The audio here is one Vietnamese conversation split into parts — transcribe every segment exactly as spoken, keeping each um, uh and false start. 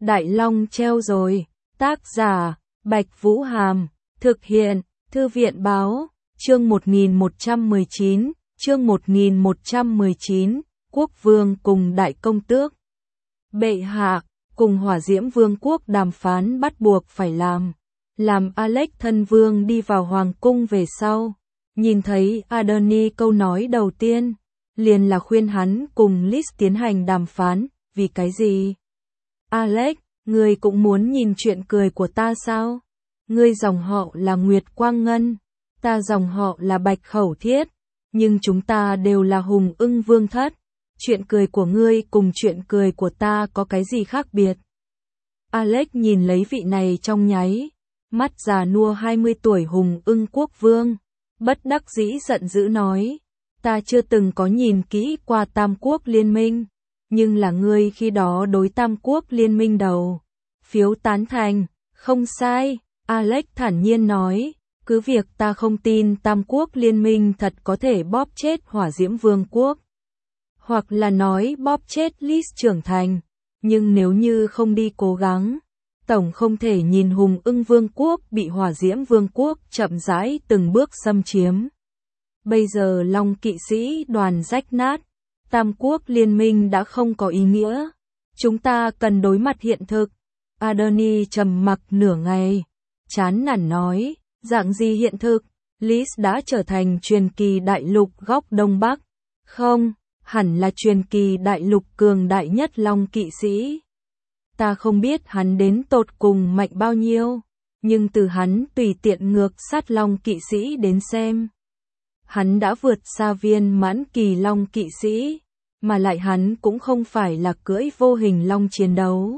Đại Long treo rồi. Tác giả, Bạch Vũ Hàm. Thực hiện, Thư viện Báo. Chương một nghìn một trăm mười chín. Chương một nghìn một trăm mười chín. Quốc vương cùng đại công tước. Bệ hạ, cùng Hỏa Diễm Vương quốc đàm phán bắt buộc phải làm. Làm Alex thân vương đi vào hoàng cung về sau. Nhìn thấy Adoni câu nói đầu tiên. Liền là khuyên hắn cùng Liz tiến hành đàm phán. Vì cái gì? Alex, ngươi cũng muốn nhìn chuyện cười của ta sao? Ngươi dòng họ là Nguyệt Quang Ngân. Ta dòng họ là Bạch Khẩu Thiết. Nhưng chúng ta đều là Hùng Ưng Vương thất. Chuyện cười của ngươi cùng chuyện cười của ta có cái gì khác biệt? Alex nhìn lấy vị này trong nháy. Mắt già nua hai mươi tuổi Hùng Ưng Quốc Vương. Bất đắc dĩ giận dữ nói. Ta chưa từng có nhìn kỹ qua Tam Quốc Liên minh. Nhưng là ngươi khi đó đối Tam Quốc Liên minh đầu. Phiếu tán thành. Không sai. Alex thản nhiên nói. Cứ việc ta không tin Tam Quốc Liên minh thật có thể bóp chết Hỏa Diễm Vương quốc. Hoặc là nói bóp chết Liz trưởng thành. Nhưng nếu như không đi cố gắng. Tổng không thể nhìn Hùng Ưng Vương quốc bị Hỏa Diễm Vương quốc chậm rãi từng bước xâm chiếm. Bây giờ Long kỵ sĩ đoàn rách nát. Tam Quốc Liên minh đã không có ý nghĩa. Chúng ta cần đối mặt hiện thực. Adoni trầm mặc nửa ngày. Chán nản nói. Dạng gì hiện thực? Liz đã trở thành truyền kỳ đại lục góc Đông Bắc. Không, hẳn là truyền kỳ đại lục cường đại nhất Long kỵ sĩ. Ta không biết hắn đến tột cùng mạnh bao nhiêu. Nhưng từ hắn tùy tiện ngược sát Long kỵ sĩ đến xem. Hắn đã vượt xa viên mãn kỳ Long kỵ sĩ. Mà lại hắn cũng không phải là cưỡi vô hình Long chiến đấu.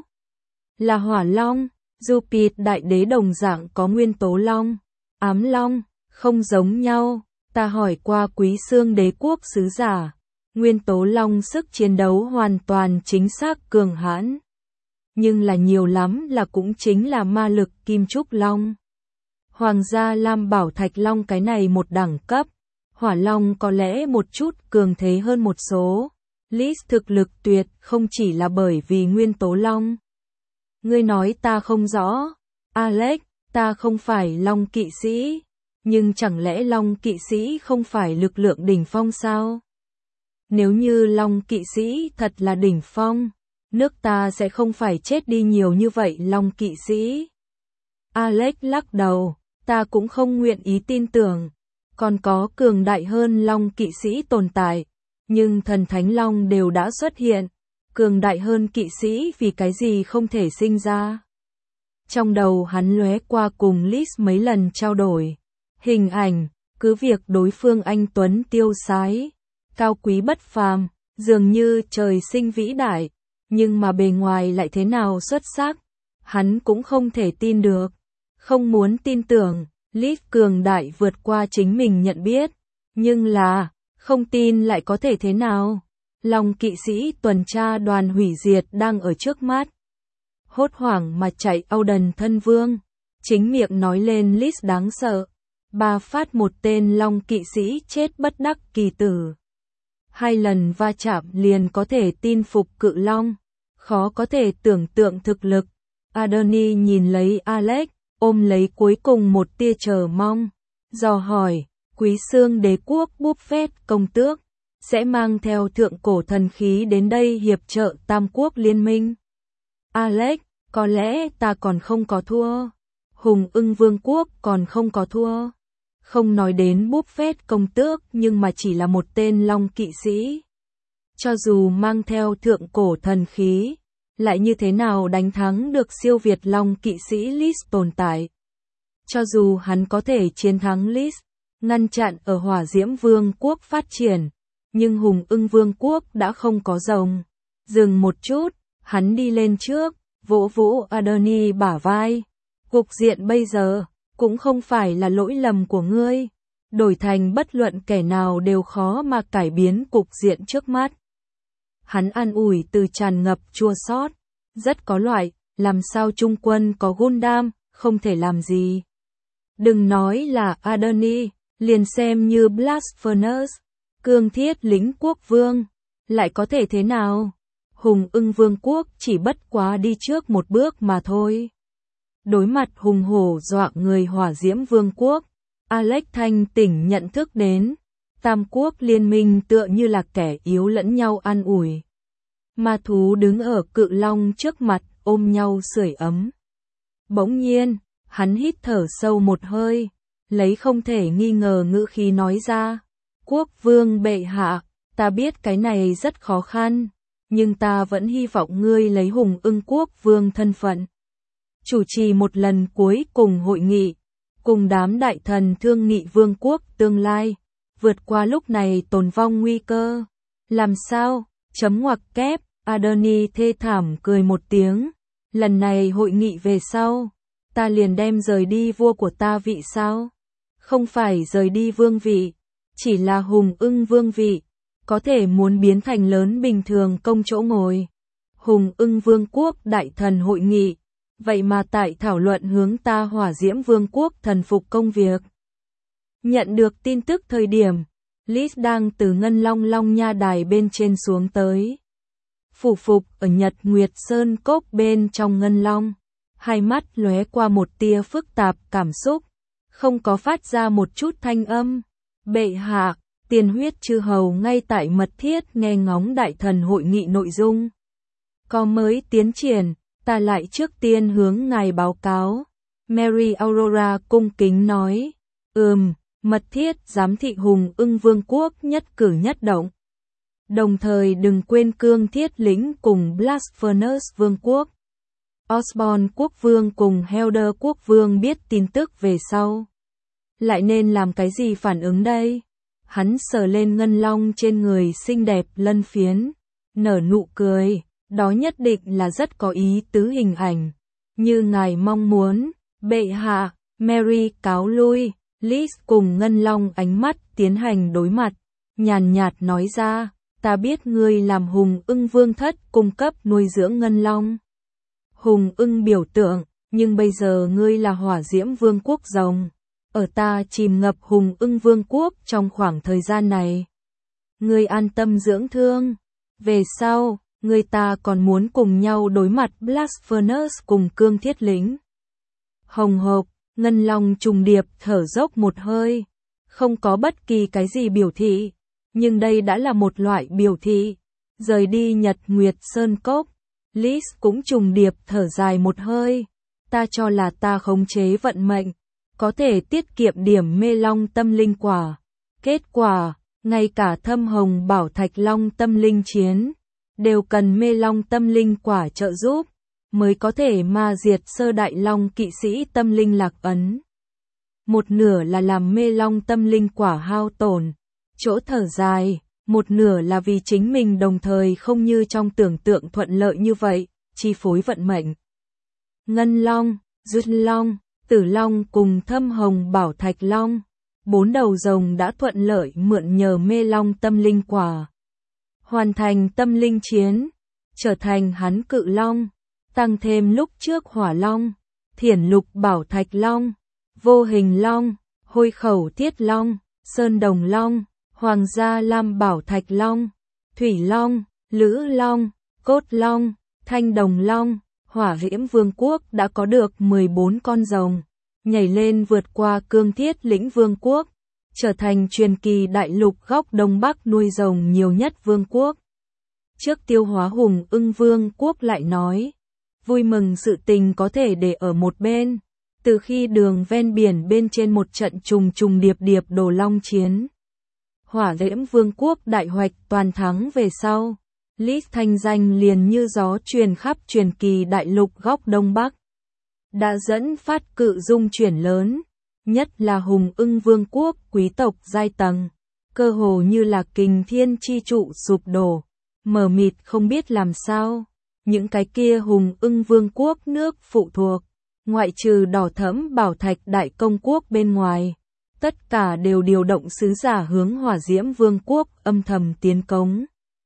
Là Hỏa Long, Jupiter đại đế đồng dạng có nguyên tố Long. Ám Long, không giống nhau. Ta hỏi qua Quý Xương đế quốc sứ giả. Nguyên tố Long sức chiến đấu hoàn toàn chính xác cường hãn. Nhưng là nhiều lắm là cũng chính là ma lực Kim Trúc Long. Hoàng gia Lam Bảo Thạch Long cái này một đẳng cấp. Hỏa Long có lẽ một chút cường thế hơn một số. Liz thực lực tuyệt không chỉ là bởi vì nguyên tố Long. Ngươi nói ta không rõ. Alex, ta không phải Long kỵ sĩ. Nhưng chẳng lẽ Long kỵ sĩ không phải lực lượng đỉnh phong sao? Nếu như Long kỵ sĩ thật là đỉnh phong, nước ta sẽ không phải chết đi nhiều như vậy Long kỵ sĩ. Alex lắc đầu, ta cũng không nguyện ý tin tưởng. Còn có cường đại hơn Long kỵ sĩ tồn tại. Nhưng thần thánh Long đều đã xuất hiện. Cường đại hơn kỵ sĩ vì cái gì không thể sinh ra. Trong đầu hắn lóe qua cùng Liz mấy lần trao đổi. Hình ảnh, cứ việc đối phương anh tuấn tiêu sái, cao quý bất phàm, dường như trời sinh vĩ đại, nhưng mà bề ngoài lại thế nào xuất sắc, hắn cũng không thể tin được. Không muốn tin tưởng, Liz cường đại vượt qua chính mình nhận biết, nhưng là, không tin lại có thể thế nào. Long kỵ sĩ tuần tra đoàn hủy diệt đang ở trước mắt. Hốt hoảng mà chạy Auden thân vương. Chính miệng nói lên Liz đáng sợ. Ba phát một tên Long kỵ sĩ chết bất đắc kỳ tử. Hai lần va chạm liền có thể tin phục cự Long. Khó có thể tưởng tượng thực lực. Adoni nhìn lấy Alex, ôm lấy cuối cùng một tia chờ mong. Dò hỏi, Quý Xương đế quốc Buffett công tước. Sẽ mang theo thượng cổ thần khí đến đây hiệp trợ Tam Quốc Liên minh. Alex, có lẽ ta còn không có thua. Hùng Ưng Vương quốc còn không có thua. Không nói đến Buffett công tước nhưng mà chỉ là một tên Long kỵ sĩ. Cho dù mang theo thượng cổ thần khí, lại như thế nào đánh thắng được siêu việt Long kỵ sĩ Liz tồn tại. Cho dù hắn có thể chiến thắng Liz, ngăn chặn ở Hỏa Diễm Vương quốc phát triển. Nhưng Hùng Ưng Vương quốc đã không có rồng. Dừng một chút, hắn đi lên trước, vỗ vỗ Adoni bả vai. Cục diện bây giờ, cũng không phải là lỗi lầm của ngươi. Đổi thành bất luận kẻ nào đều khó mà cải biến cục diện trước mắt. Hắn an ủi từ tràn ngập chua xót. Rất có loại, làm sao Trung quân có Gundam, không thể làm gì. Đừng nói là Adoni, liền xem như Blast Furnace. Cương Thiết lĩnh quốc vương, lại có thể thế nào? Hùng Ưng Vương quốc chỉ bất quá đi trước một bước mà thôi. Đối mặt hùng hổ dọa người Hỏa Diễm Vương quốc, Alex thanh tỉnh nhận thức đến, Tam quốc liên minh tựa như là kẻ yếu lẫn nhau an ủi. Ma thú đứng ở cự long trước mặt, ôm nhau sưởi ấm. Bỗng nhiên, hắn hít thở sâu một hơi, lấy không thể nghi ngờ ngữ khí nói ra. Quốc vương bệ hạ, ta biết cái này rất khó khăn, nhưng ta vẫn hy vọng ngươi lấy Hùng Ưng quốc vương thân phận. Chủ trì một lần cuối cùng hội nghị, cùng đám đại thần thương nghị vương quốc tương lai, vượt qua lúc này tồn vong nguy cơ. Làm sao? Chấm ngoặc kép, Adoni thê thảm cười một tiếng. Lần này hội nghị về sau, ta liền đem rời đi vua của ta vị sao? Không phải rời đi vương vị, chỉ là Hùng Ưng vương vị, có thể muốn biến thành lớn bình thường công chỗ ngồi. Hùng Ưng vương quốc đại thần hội nghị, vậy mà tại thảo luận hướng ta Hỏa Diễm Vương quốc thần phục công việc. Nhận được tin tức thời điểm, Liz đang từ Ngân Long Long Nha đài bên trên xuống tới. Phủ phục ở Nhật Nguyệt Sơn cốc bên trong Ngân Long, hai mắt lóe qua một tia phức tạp cảm xúc, không có phát ra một chút thanh âm. Bệ hạ, Tiền Huyết chư hầu ngay tại mật thiết nghe ngóng đại thần hội nghị nội dung. Có mới tiến triển, ta lại trước tiên hướng ngài báo cáo. Mary Aurora cung kính nói. Ừm, mật thiết giám thị Hùng Ưng Vương quốc nhất cử nhất động. Đồng thời đừng quên Cương Thiết Lĩnh cùng Blasphemous Vương quốc. Osborne quốc vương cùng Helder quốc vương biết tin tức về sau. Lại nên làm cái gì phản ứng đây? Hắn sờ lên ngân long trên người xinh đẹp lân phiến, nở nụ cười, đó nhất định là rất có ý tứ hình ảnh. Như ngài mong muốn, bệ hạ. Mary cáo lui, Liz cùng ngân long ánh mắt tiến hành đối mặt, nhàn nhạt nói ra, ta biết ngươi làm Hùng Ưng Vương thất cung cấp nuôi dưỡng ngân long. Hùng Ưng biểu tượng, nhưng bây giờ ngươi là Hỏa Diễm Vương quốc rồng. Ở ta chìm ngập Hùng Ưng Vương quốc trong khoảng thời gian này. Ngươi an tâm dưỡng thương. Về sau, người ta còn muốn cùng nhau đối mặt Blasphemous cùng Cương Thiết Lĩnh. Hồng hộc, Ngân Long trùng điệp thở dốc một hơi. Không có bất kỳ cái gì biểu thị, nhưng đây đã là một loại biểu thị. Rời đi Nhật Nguyệt Sơn Cốc, Liz cũng trùng điệp thở dài một hơi. Ta cho là ta khống chế vận mệnh, có thể tiết kiệm điểm mê long tâm linh quả. Kết quả, ngay cả Thâm Hồng Bảo Thạch Long tâm linh chiến, đều cần mê long tâm linh quả trợ giúp, mới có thể ma diệt sơ đại long kỵ sĩ tâm linh lạc ấn. Một nửa là làm mê long tâm linh quả hao tổn, chỗ thở dài, một nửa là vì chính mình đồng thời không như trong tưởng tượng thuận lợi như vậy, chi phối vận mệnh. Ngân Long, Duyệt Long, Tử Long cùng Thâm Hồng Bảo Thạch Long, bốn đầu rồng đã thuận lợi mượn nhờ mê long tâm linh quả. Hoàn thành tâm linh chiến, trở thành hắn cự long, tăng thêm lúc trước hỏa long, thiển lục bảo thạch long, vô hình long, hôi khẩu thiết long, sơn đồng long, hoàng gia lam bảo thạch long, thủy long, lữ long, cốt long, thanh đồng long. Hỏa Diễm Vương quốc đã có được mười bốn con rồng, nhảy lên vượt qua Cương Thiết Lĩnh Vương quốc, trở thành truyền kỳ đại lục góc Đông Bắc nuôi rồng nhiều nhất vương quốc. Trước tiêu hóa Hùng Ưng Vương quốc lại nói, vui mừng sự tình có thể để ở một bên, từ khi đường ven biển bên trên một trận trùng trùng điệp điệp đồ long chiến. Hỏa Diễm Vương quốc đại hoạch toàn thắng về sau, Liz thanh danh liền như gió truyền khắp truyền kỳ đại lục góc Đông Bắc. Đã dẫn phát cự dung chuyển lớn, nhất là Hùng Ưng Vương quốc quý tộc giai tầng, cơ hồ như là kình thiên chi trụ sụp đổ, mờ mịt không biết làm sao. Những cái kia Hùng Ưng Vương quốc nước phụ thuộc, ngoại trừ đỏ thẫm bảo thạch đại công quốc bên ngoài, tất cả đều điều động sứ giả hướng Hỏa Diễm Vương quốc âm thầm tiến cống.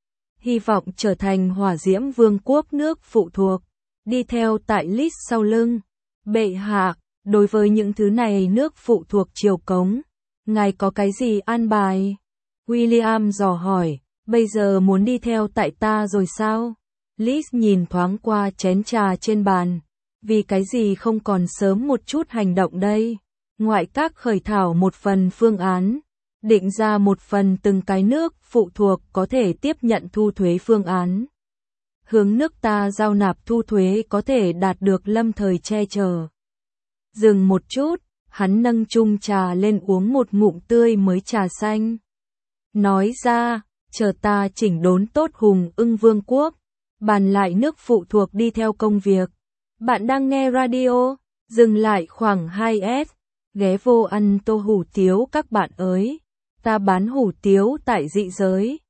Hy vọng trở thành Hỏa Diễm Vương quốc nước phụ thuộc, đi theo tại Liz sau lưng. Bệ hạ, đối với những thứ này nước phụ thuộc triều cống, ngài có cái gì an bài? William dò hỏi, bây giờ muốn đi theo tại ta rồi sao? Liz nhìn thoáng qua chén trà trên bàn. Vì cái gì không còn sớm một chút hành động đây? Ngoại các khởi thảo một phần phương án, định ra một phần từng cái nước phụ thuộc có thể tiếp nhận thu thuế phương án. Hướng nước ta giao nạp thu thuế có thể đạt được lâm thời che chở. Dừng một chút, hắn nâng chung trà lên uống một ngụm tươi mới trà xanh. Nói ra, chờ ta chỉnh đốn tốt Hùng Ưng Vương quốc, bàn lại nước phụ thuộc đi theo công việc. Bạn đang nghe radio, dừng lại khoảng hai s, ghé vô ăn tô hủ tiếu các bạn ơi. Ta bán hủ tiếu tại dị giới.